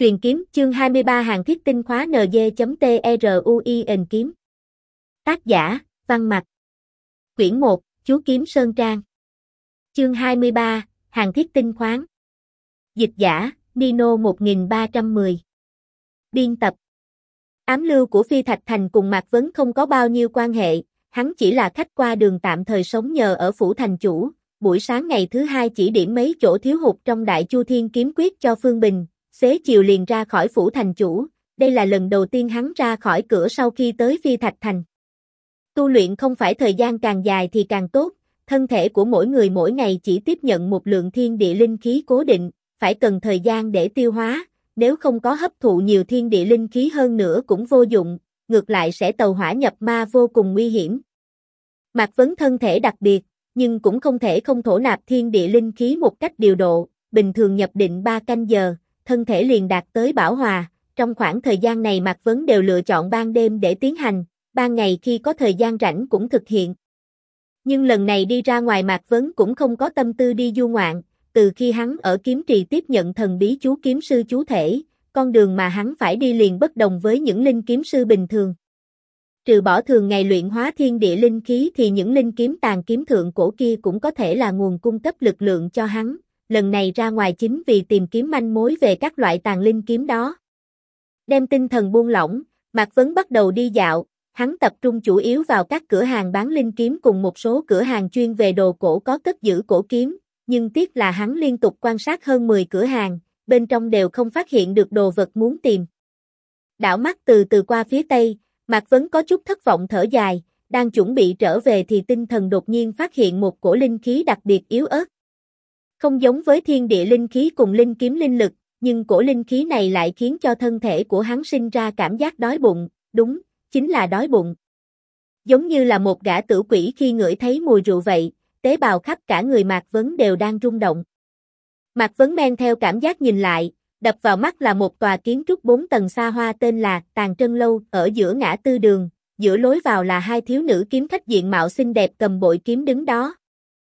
Truyền kiếm chương 23 hàng thiết tinh khóa NG.TRUIN kiếm. Tác giả, Văn Mạch. Quyển 1, Chú Kiếm Sơn Trang. Chương 23, hàng thiết tinh khoáng. Dịch giả, Nino 1310. Biên tập. Ám lưu của Phi Thạch Thành cùng Mạc Vấn không có bao nhiêu quan hệ, hắn chỉ là khách qua đường tạm thời sống nhờ ở phủ thành chủ, buổi sáng ngày thứ hai chỉ điểm mấy chỗ thiếu hụt trong Đại Chu Thiên kiếm quyết cho Phương Bình. Xế chiều liền ra khỏi phủ thành chủ, đây là lần đầu tiên hắn ra khỏi cửa sau khi tới Phi Thạch Thành. Tu luyện không phải thời gian càng dài thì càng tốt, thân thể của mỗi người mỗi ngày chỉ tiếp nhận một lượng thiên địa linh khí cố định, phải cần thời gian để tiêu hóa, nếu không có hấp thụ nhiều thiên địa linh khí hơn nữa cũng vô dụng, ngược lại sẽ tàu hỏa nhập ma vô cùng nguy hiểm. Mạc Vấn thân thể đặc biệt, nhưng cũng không thể không thổ nạp thiên địa linh khí một cách điều độ, bình thường nhập định 3 canh giờ. Thân thể liền đạt tới bảo hòa, trong khoảng thời gian này Mạc Vấn đều lựa chọn ban đêm để tiến hành, ban ngày khi có thời gian rảnh cũng thực hiện. Nhưng lần này đi ra ngoài Mạc Vấn cũng không có tâm tư đi du ngoạn, từ khi hắn ở kiếm trì tiếp nhận thần bí chú kiếm sư chú thể, con đường mà hắn phải đi liền bất đồng với những linh kiếm sư bình thường. Trừ bỏ thường ngày luyện hóa thiên địa linh khí thì những linh kiếm tàn kiếm thượng cổ kia cũng có thể là nguồn cung cấp lực lượng cho hắn. Lần này ra ngoài chính vì tìm kiếm manh mối về các loại tàn linh kiếm đó. Đem tinh thần buông lỏng, Mạc Vấn bắt đầu đi dạo, hắn tập trung chủ yếu vào các cửa hàng bán linh kiếm cùng một số cửa hàng chuyên về đồ cổ có cất giữ cổ kiếm, nhưng tiếc là hắn liên tục quan sát hơn 10 cửa hàng, bên trong đều không phát hiện được đồ vật muốn tìm. Đảo mắt từ từ qua phía tây, Mạc Vấn có chút thất vọng thở dài, đang chuẩn bị trở về thì tinh thần đột nhiên phát hiện một cổ linh khí đặc biệt yếu ớt. Không giống với thiên địa linh khí cùng linh kiếm linh lực, nhưng cổ linh khí này lại khiến cho thân thể của hắn sinh ra cảm giác đói bụng, đúng, chính là đói bụng. Giống như là một gã tử quỷ khi ngửi thấy mùi rượu vậy, tế bào khắp cả người Mạc Vấn đều đang rung động. Mạc Vấn men theo cảm giác nhìn lại, đập vào mắt là một tòa kiến trúc 4 tầng xa hoa tên là Tàn Trân Lâu ở giữa ngã tư đường, giữa lối vào là hai thiếu nữ kiếm khách diện mạo xinh đẹp cầm bội kiếm đứng đó.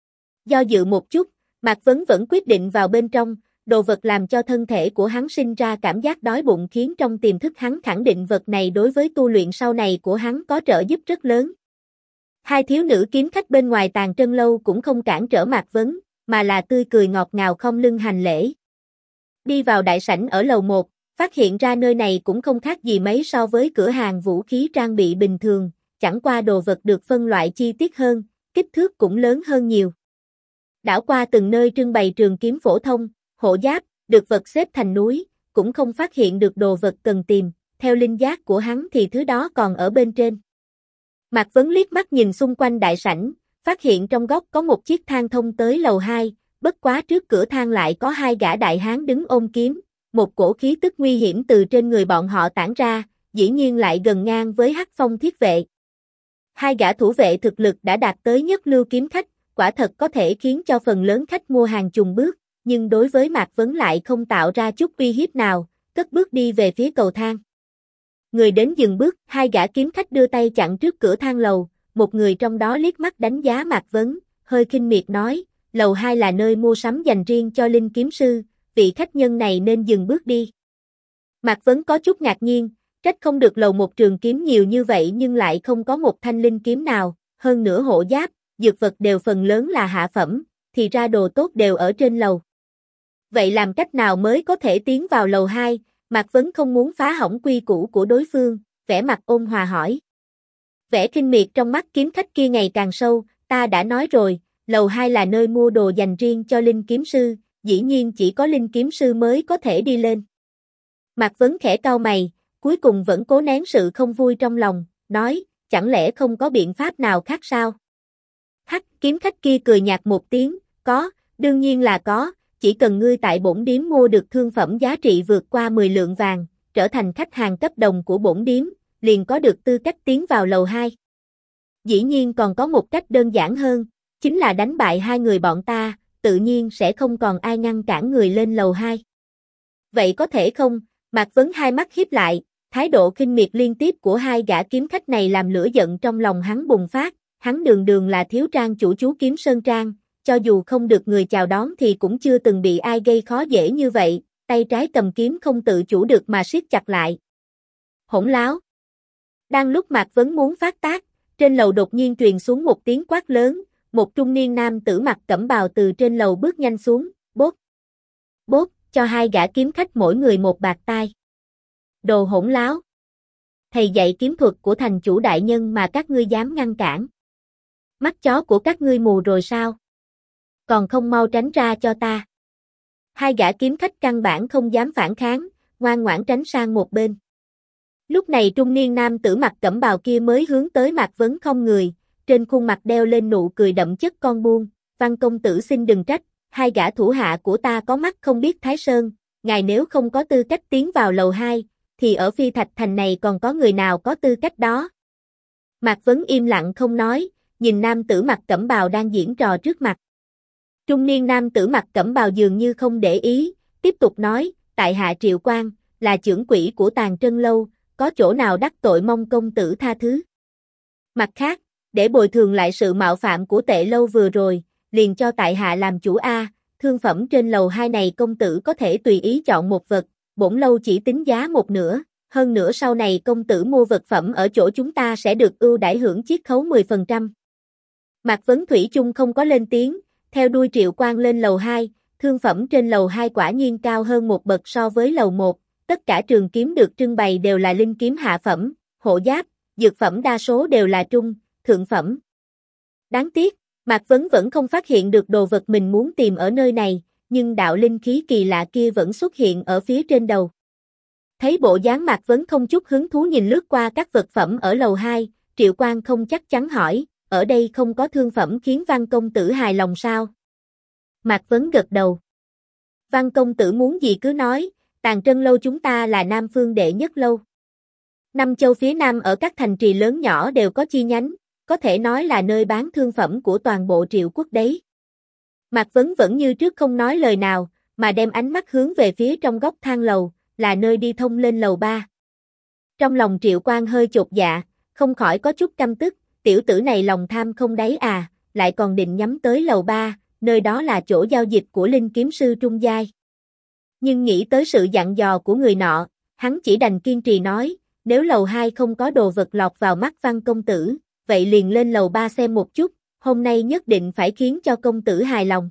Do dự một chút, Mạc Vấn vẫn quyết định vào bên trong, đồ vật làm cho thân thể của hắn sinh ra cảm giác đói bụng khiến trong tiềm thức hắn khẳng định vật này đối với tu luyện sau này của hắn có trợ giúp rất lớn. Hai thiếu nữ kiếm khách bên ngoài Tàn Trân Lâu cũng không cản trở Mạc Vấn, mà là tươi cười ngọt ngào khom lưng hành lễ. Đi vào đại sảnh ở lầu 1, phát hiện ra nơi này cũng không khác gì mấy so với cửa hàng vũ khí trang bị bình thường, chẳng qua đồ vật được phân loại chi tiết hơn, kích thước cũng lớn hơn nhiều. Đảo qua từng nơi trưng bày trường kiếm phổ thông, hộ giáp, được vật xếp thành núi, cũng không phát hiện được đồ vật cần tìm, theo linh giác của hắn thì thứ đó còn ở bên trên. Mạc Vấn liếc mắt nhìn xung quanh đại sảnh, phát hiện trong góc có một chiếc thang thông tới lầu 2, bất quá trước cửa thang lại có hai gã đại hán đứng ôm kiếm, một cổ khí tức nguy hiểm từ trên người bọn họ tản ra, dĩ nhiên lại gần ngang với Hắc Phong thiết vệ. Hai gã thủ vệ thực lực đã đạt tới nhất lưu kiếm khách, quả thật có thể khiến cho phần lớn khách mua hàng chùn bước, nhưng đối với Mạc Vấn lại không tạo ra chút uy hiếp nào, cất bước đi về phía cầu thang. Người đến dừng bước, hai gã kiếm khách đưa tay chặn trước cửa thang lầu, một người trong đó liếc mắt đánh giá Mạc Vấn, hơi khinh miệt nói, lầu 2 là nơi mua sắm dành riêng cho linh kiếm sư, vị khách nhân này nên dừng bước đi. Mạc Vấn có chút ngạc nhiên, trách không được lầu 1 trường kiếm nhiều như vậy nhưng lại không có một thanh linh kiếm nào, hơn nữa hộ giáp, dược vật đều phần lớn là hạ phẩm, thì ra đồ tốt đều ở trên lầu. Vậy làm cách nào mới có thể tiến vào lầu 2, Mạc Vấn không muốn phá hỏng quy củ của đối phương, vẻ mặt ôn hòa hỏi. Vẻ khinh miệt trong mắt kiếm khách kia ngày càng sâu, ta đã nói rồi, lầu 2 là nơi mua đồ dành riêng cho linh kiếm sư, dĩ nhiên chỉ có linh kiếm sư mới có thể đi lên. Mạc Vấn khẽ cau mày, cuối cùng vẫn cố nén sự không vui trong lòng, nói, chẳng lẽ không có biện pháp nào khác sao? Hắc, kiếm khách kia cười nhạt một tiếng, có, đương nhiên là có, chỉ cần ngươi tại bổn điếm mua được thương phẩm giá trị vượt qua 10 lượng vàng, trở thành khách hàng cấp đồng của bổn điếm, liền có được tư cách tiến vào lầu 2. Dĩ nhiên còn có một cách đơn giản hơn, chính là đánh bại hai người bọn ta, tự nhiên sẽ không còn ai ngăn cản người lên lầu 2. Vậy có thể không? Mạc Vấn hai mắt híp lại, thái độ khinh miệt liên tiếp của hai gã kiếm khách này làm lửa giận trong lòng hắn bùng phát, hắn đường đường là thiếu trang chủ chú kiếm Sơn Trang, cho dù không được người chào đón thì cũng chưa từng bị ai gây khó dễ như vậy, tay trái cầm kiếm không tự chủ được mà siết chặt lại. Hỗn láo! Đang lúc Mạc Vấn muốn phát tác, trên lầu đột nhiên truyền xuống một tiếng quát lớn, một trung niên nam tử mặc cẩm bào từ trên lầu bước nhanh xuống, bốp! Bốp, cho hai gã kiếm khách mỗi người một bạt tai. Đồ hỗn láo! Thầy dạy kiếm thuật của thành chủ đại nhân mà các ngươi dám ngăn cản. Mắt chó của các ngươi mù rồi sao? Còn không mau tránh ra cho ta. Hai gã kiếm khách căn bản không dám phản kháng, ngoan ngoãn tránh sang một bên. Lúc này trung niên nam tử mặc cẩm bào kia mới hướng tới Mạc Vấn không người, trên khuôn mặt đeo lên nụ cười đậm chất con buôn, Văn công tử xin đừng trách, hai gã thủ hạ của ta có mắt không biết Thái Sơn, ngài nếu không có tư cách tiến vào lầu 2, thì ở Phi Thạch Thành này còn có người nào có tư cách đó. Mạc Vấn im lặng không nói, nhìn nam tử mặc cẩm bào đang diễn trò trước mặt. Trung niên nam tử mặc cẩm bào dường như không để ý, tiếp tục nói, tại hạ Triệu Quang, là chưởng quỹ của Tàn Trân Lâu, có chỗ nào đắc tội mong công tử tha thứ. Mặt khác, để bồi thường lại sự mạo phạm của Tệ Lâu vừa rồi, liền cho tại hạ làm chủ thương phẩm trên lầu 2 này công tử có thể tùy ý chọn một vật, bổn lâu chỉ tính giá một nửa, hơn nữa sau này công tử mua vật phẩm ở chỗ chúng ta sẽ được ưu đãi hưởng chiết khấu 10%. Mạc Vấn Thủy chung không có lên tiếng, theo đuôi Triệu Quang lên lầu 2, thương phẩm trên lầu 2 quả nhiên cao hơn một bậc so với lầu 1, tất cả trường kiếm được trưng bày đều là linh kiếm hạ phẩm, hộ giáp, dược phẩm đa số đều là trung, thượng phẩm. Đáng tiếc, Mạc Vấn vẫn không phát hiện được đồ vật mình muốn tìm ở nơi này, nhưng đạo linh khí kỳ lạ kia vẫn xuất hiện ở phía trên đầu. Thấy bộ dáng Mạc Vấn không chút hứng thú nhìn lướt qua các vật phẩm ở lầu 2, Triệu Quang không chắc chắn hỏi, ở đây không có thương phẩm khiến Văn công tử hài lòng sao? Mạc Vấn gật đầu. Văn công tử muốn gì cứ nói, Tàn Trân Lâu chúng ta là Nam Phương đệ nhất lâu. Năm châu phía Nam ở các thành trì lớn nhỏ đều có chi nhánh, có thể nói là nơi bán thương phẩm của toàn bộ Triệu quốc đấy. Mạc Vấn vẫn như trước không nói lời nào, mà đem ánh mắt hướng về phía trong góc thang lầu, là nơi đi thông lên lầu 3. Trong lòng Triệu Quang hơi chột dạ, không khỏi có chút căm tức, tiểu tử này lòng tham không đáy lại còn định nhắm tới lầu 3, nơi đó là chỗ giao dịch của linh kiếm sư trung giai. Nhưng nghĩ tới sự dặn dò của người nọ, hắn chỉ đành kiên trì nói, nếu lầu 2 không có đồ vật lọt vào mắt Văn công tử, vậy liền lên lầu 3 xem một chút, hôm nay nhất định phải khiến cho công tử hài lòng.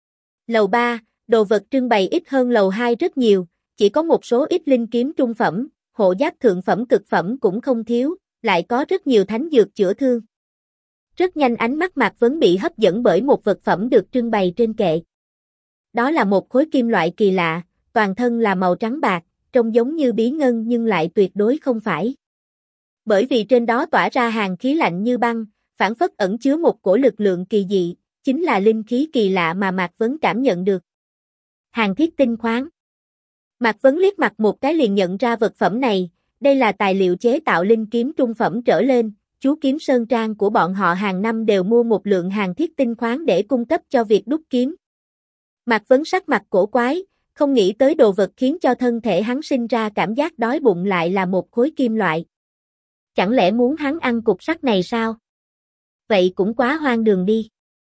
Lầu 3, đồ vật trưng bày ít hơn lầu 2 rất nhiều, chỉ có một số ít linh kiếm trung phẩm, hộ giáp thượng phẩm cực phẩm cũng không thiếu, lại có rất nhiều thánh dược chữa thương. Rất nhanh ánh mắt Mạc Vấn bị hấp dẫn bởi một vật phẩm được trưng bày trên kệ. Đó là một khối kim loại kỳ lạ, toàn thân là màu trắng bạc, trông giống như bí ngân nhưng lại tuyệt đối không phải. Bởi vì trên đó tỏa ra hàn khí lạnh như băng, phảng phất ẩn chứa một cổ lực lượng kỳ dị, chính là linh khí kỳ lạ mà Mạc Vấn cảm nhận được. Hàn thiết tinh khoáng. Mạc Vấn liếc mặt một cái liền nhận ra vật phẩm này, đây là tài liệu chế tạo linh kiếm trung phẩm trở lên, chú kiếm sơn trang của bọn họ hàng năm đều mua một lượng hàn thiết tinh khoáng để cung cấp cho việc đúc kiếm. Mạc Vấn sắc mặt cổ quái, không nghĩ tới đồ vật khiến cho thân thể hắn sinh ra cảm giác đói bụng lại là một khối kim loại. Chẳng lẽ muốn hắn ăn cục sắt này sao? Vậy cũng quá hoang đường đi.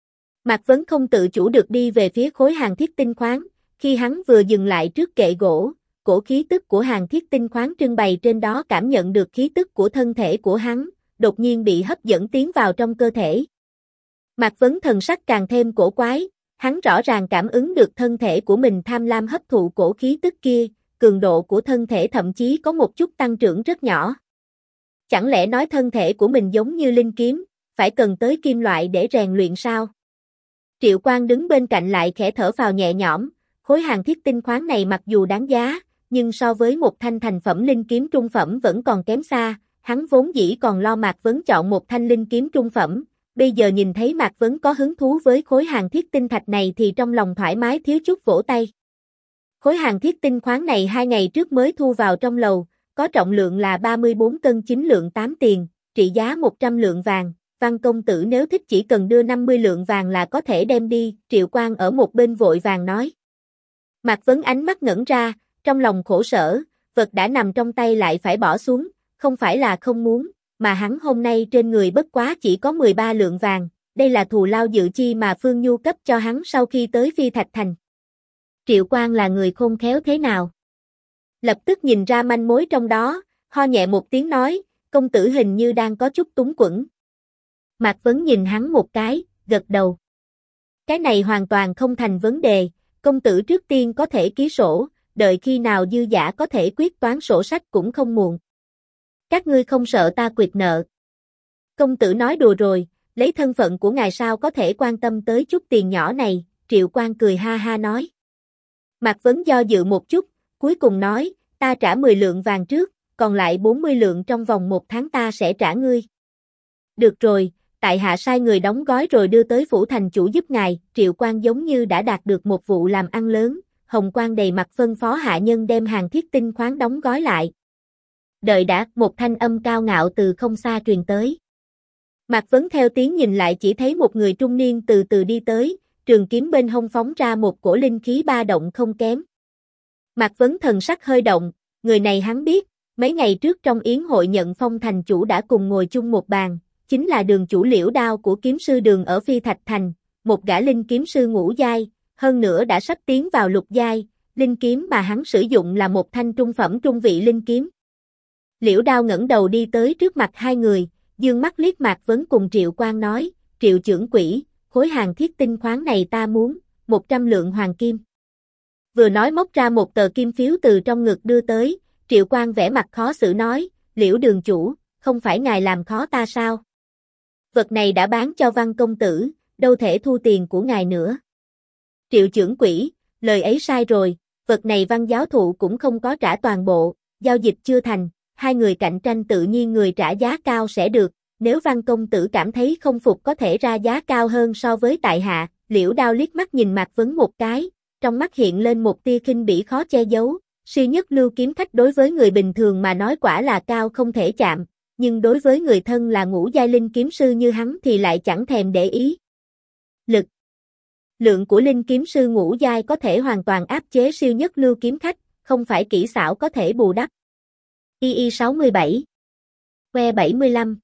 Mạc Vấn không tự chủ được đi về phía khối hàn thiết tinh khoáng, khi hắn vừa dừng lại trước kệ gỗ, cổ khí tức của hàn thiết tinh khoáng trưng bày trên đó cảm nhận được khí tức của thân thể của hắn, đột nhiên bị hấp dẫn tiến vào trong cơ thể. Mạc Vấn thần sắc càng thêm cổ quái, hắn rõ ràng cảm ứng được thân thể của mình tham lam hấp thụ cổ khí tức kia, cường độ của thân thể thậm chí có một chút tăng trưởng rất nhỏ. Chẳng lẽ nói thân thể của mình giống như linh kiếm, phải cần tới kim loại để rèn luyện sao? Triệu Quang đứng bên cạnh lại khẽ thở phào nhẹ nhõm, khối hàn thiết tinh khoáng này mặc dù đáng giá, nhưng so với một thanh thành phẩm linh kiếm trung phẩm vẫn còn kém xa, hắn vốn dĩ còn lo Mạc Vấn chọn một thanh linh kiếm trung phẩm, bây giờ nhìn thấy Mạc Vấn có hứng thú với khối hàn thiết tinh thạch này thì trong lòng thoải mái thiếu chút vỗ tay. Khối hàn thiết tinh khoáng này 2 ngày trước mới thu vào trong lầu, có trọng lượng là 34 cân 9 lượng 8 tiền, trị giá 100 lượng vàng, Văn công tử nếu thích chỉ cần đưa 50 lượng vàng là có thể đem đi, Triệu Quang ở một bên vội vàng nói. Mạc Vấn ánh mắt ngẩn ra, trong lòng khổ sở, vật đã nằm trong tay lại phải bỏ xuống, không phải là không muốn, mà hắn hôm nay trên người bất quá chỉ có 13 lượng vàng, đây là thù lao dự chi mà Phương Nhu cấp cho hắn sau khi tới Phi Thạch Thành. Triệu Quang là người khôn khéo thế nào? Lập tức nhìn ra manh mối trong đó, ho nhẹ một tiếng nói, công tử hình như đang có chút túng quẫn. Mạc Vấn nhìn hắn một cái, gật đầu. Cái này hoàn toàn không thành vấn đề, công tử trước tiên có thể ký sổ, đợi khi nào dư giả có thể quyết toán sổ sách cũng không muộn. Các ngươi không sợ ta quyệt nợ. Công tử nói đùa rồi, lấy thân phận của ngài sao có thể quan tâm tới chút tiền nhỏ này, Triệu Quang cười ha ha nói. Mạc Vấn do dự một chút, cuối cùng nói, ta trả 10 lượng vàng trước, còn lại 40 lượng trong vòng 1 tháng ta sẽ trả ngươi. Được rồi, tại hạ sai người đóng gói rồi đưa tới phủ thành chủ giúp ngài, Triệu Quang giống như đã đạt được một vụ làm ăn lớn, hồng quang đầy mặt phân phó hạ nhân đem hàng thiết tinh khoáng đóng gói lại. Đợi đã, một thanh âm cao ngạo từ không xa truyền tới. Mạc Vấn theo tiếng nhìn lại chỉ thấy một người trung niên từ từ đi tới, trường kiếm bên hông phóng ra một cổ linh khí ba động không kém. Mạc Vấn thần sắc hơi động, người này hắn biết, mấy ngày trước trong yến hội nhận phong thành chủ đã cùng ngồi chung một bàn, chính là đường chủ Liễu Đao của kiếm sư đường ở Phi Thạch Thành, một gã linh kiếm sư ngũ giai, hơn nữa đã sắp tiến vào lục giai, linh kiếm mà hắn sử dụng là một thanh trung phẩm trung vị linh kiếm. Liễu Đao ngẩng đầu đi tới trước mặt hai người, dương mắt liếc Mạc Vấn cùng Triệu Quang nói, Triệu trưởng quỹ, khối hàng thiết tinh khoáng này ta muốn, 100 lượng hoàng kim. Vừa nói móc ra một tờ kim phiếu từ trong ngực đưa tới, Triệu Quang vẻ mặt khó xử nói, Liễu đường chủ, không phải ngài làm khó ta sao? Vật này đã bán cho Văn công tử, đâu thể thu tiền của ngài nữa. Triệu trưởng quỹ, lời ấy sai rồi, vật này Văn giáo thụ cũng không có trả toàn bộ, giao dịch chưa thành, hai người cạnh tranh tự nhiên người trả giá cao sẽ được, nếu Văn công tử cảm thấy không phục có thể ra giá cao hơn so với tại hạ, Liễu Đao liếc mắt nhìn Mạc Vấn một cái, trong mắt hiện lên một tia khinh bỉ khó che giấu, siêu nhất lưu kiếm khách đối với người bình thường mà nói quả là cao không thể chạm, nhưng đối với người thân là ngũ giai linh kiếm sư như hắn thì lại chẳng thèm để ý. Lực lượng của linh kiếm sư ngũ giai có thể hoàn toàn áp chế siêu nhất lưu kiếm khách, không phải kỹ xảo có thể bù đắp. II 67 Que 75